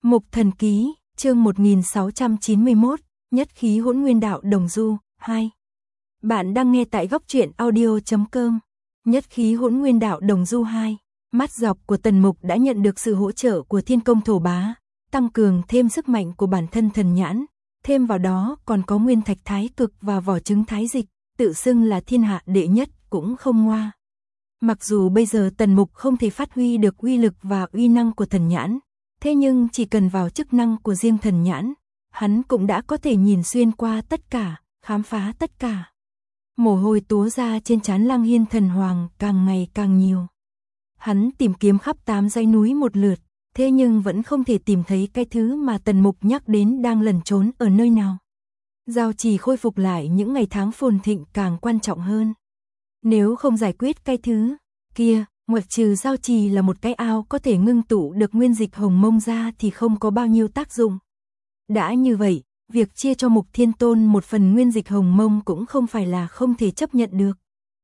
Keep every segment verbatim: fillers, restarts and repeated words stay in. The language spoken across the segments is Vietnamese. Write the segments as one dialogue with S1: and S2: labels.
S1: Mục Thần Ký, chương một nghìn sáu trăm chín mươi mốt, Nhất khí hỗn nguyên đạo đồng du, hai. Bạn đang nghe tại góc truyện audio chấm com. Nhất khí hỗn nguyên đạo đồng du hai. Mắt dọc của Tần Mục đã nhận được sự hỗ trợ của Thiên Công Thổ Bá, tăng cường thêm sức mạnh của bản thân thần nhãn, thêm vào đó còn có nguyên thạch thái cực và vỏ trứng thái dịch, tự xưng là thiên hạ đệ nhất cũng không ngoa. Mặc dù bây giờ Tần Mục không thể phát huy được uy lực và uy năng của thần nhãn, thế nhưng chỉ cần vào chức năng của riêng thần nhãn, hắn cũng đã có thể nhìn xuyên qua tất cả, khám phá tất cả. Mồ hôi túa ra trên trán Lang Hiên Thần Hoàng càng ngày càng nhiều. Hắn tìm kiếm khắp tám dãy núi một lượt, thế nhưng vẫn không thể tìm thấy cái thứ mà Tần Mục nhắc đến đang lẩn trốn ở nơi nào. Giao trì khôi phục lại những ngày tháng phồn thịnh càng quan trọng hơn. Nếu không giải quyết cái thứ kia, ngoại trừ giao trì là một cái ao có thể ngưng tụ được nguyên dịch hồng mông ra thì không có bao nhiêu tác dụng. Đã như vậy, việc chia cho Mục Thiên Tôn một phần nguyên dịch hồng mông cũng không phải là không thể chấp nhận được.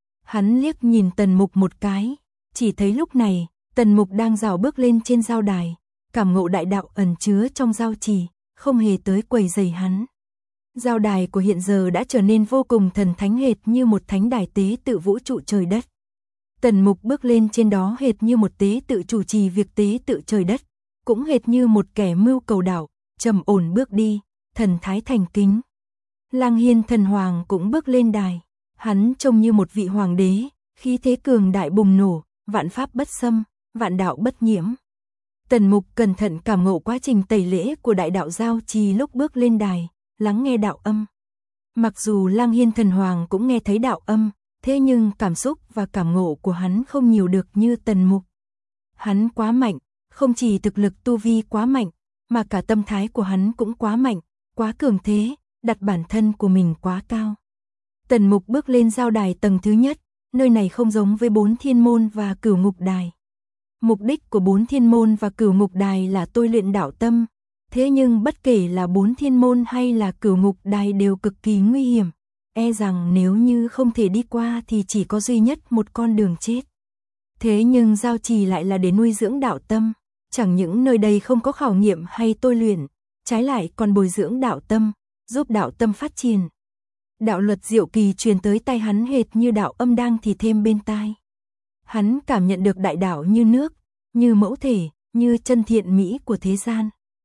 S1: Hắn liếc nhìn Tần Mục một cái, chỉ thấy lúc này, Tần Mục đang dạo bước lên trên giao đài, cảm ngộ đại đạo ẩn chứa trong giao trì, không hề tới quầy rầy hắn. Giao đài của hiện giờ đã trở nên vô cùng thần thánh hệt như một thánh đài tế tự vũ trụ trời đất. Tần Mục bước lên trên đó hệt như một tế tự chủ trì việc tế tự trời đất, cũng hệt như một kẻ mưu cầu đạo, trầm ổn bước đi, thần thái thành kính. Lang Hiên Thần Hoàng cũng bước lên đài, hắn trông như một vị hoàng đế, khí thế cường đại bùng nổ, vạn pháp bất xâm, vạn đạo bất nhiễm. Tần Mục cẩn thận cảm ngộ quá trình tẩy lễ của đại đạo giao trì lúc bước lên đài, lắng nghe đạo âm. Mặc dù Lang Hiên Thần Hoàng cũng nghe thấy đạo âm, thế nhưng cảm xúc và cảm ngộ của hắn không nhiều được như Tần Mục. Hắn quá mạnh, không chỉ thực lực tu vi quá mạnh, mà cả tâm thái của hắn cũng quá mạnh, quá cường thế, đặt bản thân của mình quá cao. Tần Mục bước lên giao đài tầng thứ nhất, nơi này không giống với bốn thiên môn và cửu ngục đài. Mục đích của bốn thiên môn và cửu ngục đài là tôi luyện đạo tâm, thế nhưng bất kể là bốn thiên môn hay là cửu ngục đài đều cực kỳ nguy hiểm, e rằng nếu như không thể đi qua thì chỉ có duy nhất một con đường chết. Thế nhưng giao trì lại là để nuôi dưỡng đạo tâm, chẳng những nơi đây không có khảo nghiệm hay tôi luyện, trái lại còn bồi dưỡng đạo tâm, giúp đạo tâm phát triển. Đạo luật diệu kỳ truyền tới tay hắn hệt như đạo âm đang thì thêm bên tai. Hắn cảm nhận được đại đạo như nước, như mẫu thể, như chân thiện mỹ của thế gian.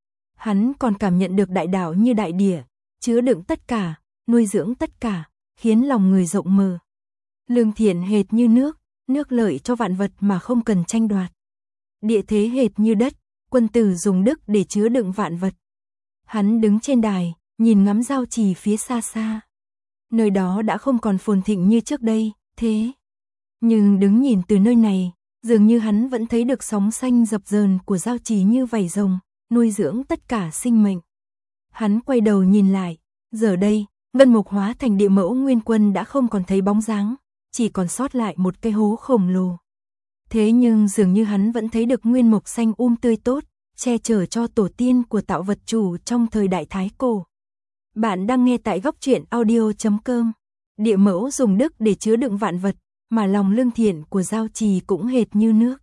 S1: Hắn còn cảm nhận được đại đạo như đại địa, chứa đựng tất cả, nuôi dưỡng tất cả, khiến lòng người rộng mở. Lương thiện hệt như nước, nước lợi cho vạn vật mà không cần tranh đoạt. Địa thế hệt như đất, quân tử dùng đức để chứa đựng vạn vật. Hắn đứng trên đài, nhìn ngắm giao trì phía xa xa. Nơi đó đã không còn phồn thịnh như trước đây, thế. Nhưng đứng nhìn từ nơi này, dường như hắn vẫn thấy được sóng xanh dập dờn của giao trì như vảy rồng, nuôi dưỡng tất cả sinh mệnh. Hắn quay đầu nhìn lại, giờ đây, ngân mục hóa thành địa mẫu nguyên quân đã không còn thấy bóng dáng, chỉ còn sót lại một cái hố khổng lồ. Thế nhưng dường như hắn vẫn thấy được nguyên mục xanh um tươi tốt, che chở cho tổ tiên của tạo vật chủ trong thời đại Thái Cổ. Bạn đang nghe tại góc truyện audio chấm com. Địa mẫu dùng đức để chứa đựng vạn vật, mà lòng lương thiện của giao trì cũng hệt như nước.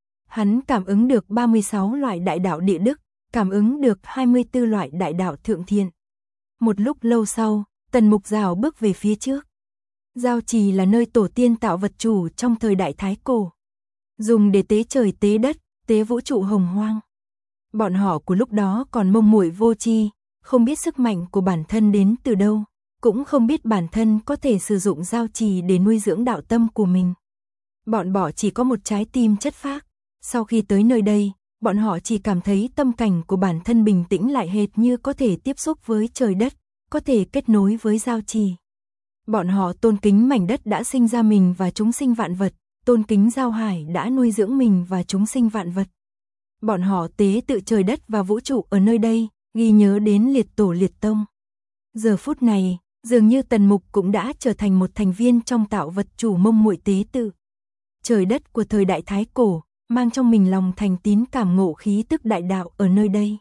S1: Hắn cảm ứng được ba mươi sáu loại đại đạo địa đức, cảm ứng được hai mươi tư loại đại đạo thượng thiện. Một lúc lâu sau, Tần Mục rào bước về phía trước. Giao trì là nơi tổ tiên tạo vật chủ trong thời đại Thái Cổ, dùng để tế trời tế đất, tế vũ trụ hồng hoang. Bọn họ của lúc đó còn mông muội vô tri, không biết sức mạnh của bản thân đến từ đâu, cũng không biết bản thân có thể sử dụng giao trì để nuôi dưỡng đạo tâm của mình. Bọn họ chỉ có một trái tim chất phác. Sau khi tới nơi đây, bọn họ chỉ cảm thấy tâm cảnh của bản thân bình tĩnh lại hệt như có thể tiếp xúc với trời đất, có thể kết nối với giao trì. Bọn họ tôn kính mảnh đất đã sinh ra mình và chúng sinh vạn vật, tôn kính giao hải đã nuôi dưỡng mình và chúng sinh vạn vật. Bọn họ tế tự trời đất và vũ trụ ở nơi đây, ghi nhớ đến liệt tổ liệt tông. Giờ phút này, dường như Tần Mục cũng đã trở thành một thành viên trong tạo vật chủ mông muội tế tự. Trời đất của thời đại Thái Cổ, mang trong mình lòng thành tín cảm ngộ khí tức đại đạo ở nơi đây.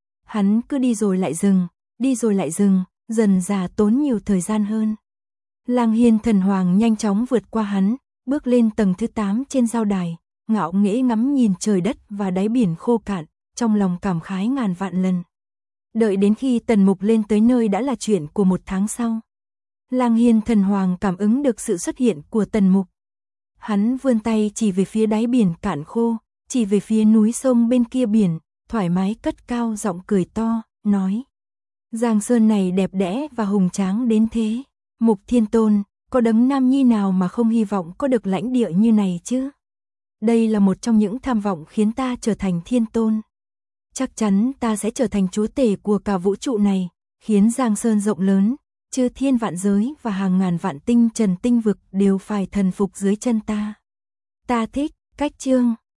S1: Hắn cứ đi rồi lại dừng, đi rồi lại dừng, dần dà tốn nhiều thời gian hơn. Lang Hiên Thần Hoàng nhanh chóng vượt qua hắn, bước lên tầng thứ tám trên giao đài, ngạo nghễ ngắm nhìn trời đất và đáy biển khô cạn, trong lòng cảm khái ngàn vạn lần. Đợi đến khi Tần Mục lên tới nơi đã là chuyện của một tháng sau. Lang Hiên thần hoàng cảm ứng được sự xuất hiện của Tần Mục. Hắn vươn tay chỉ về phía đáy biển cạn khô, chỉ về phía núi sông bên kia biển, thoải mái cất cao giọng cười to, nói. Giang sơn này đẹp đẽ và hùng tráng đến thế. Mục Thiên Tôn, có đấng nam nhi nào mà không hy vọng có được lãnh địa như này chứ? Đây là một trong những tham vọng khiến ta trở thành Thiên Tôn. Chắc chắn ta sẽ trở thành chúa tể của cả vũ trụ này, khiến Giang Sơn rộng lớn, chư thiên vạn giới và hàng ngàn vạn tinh trần tinh vực đều phải thần phục dưới chân ta. Ta thích, cách chương.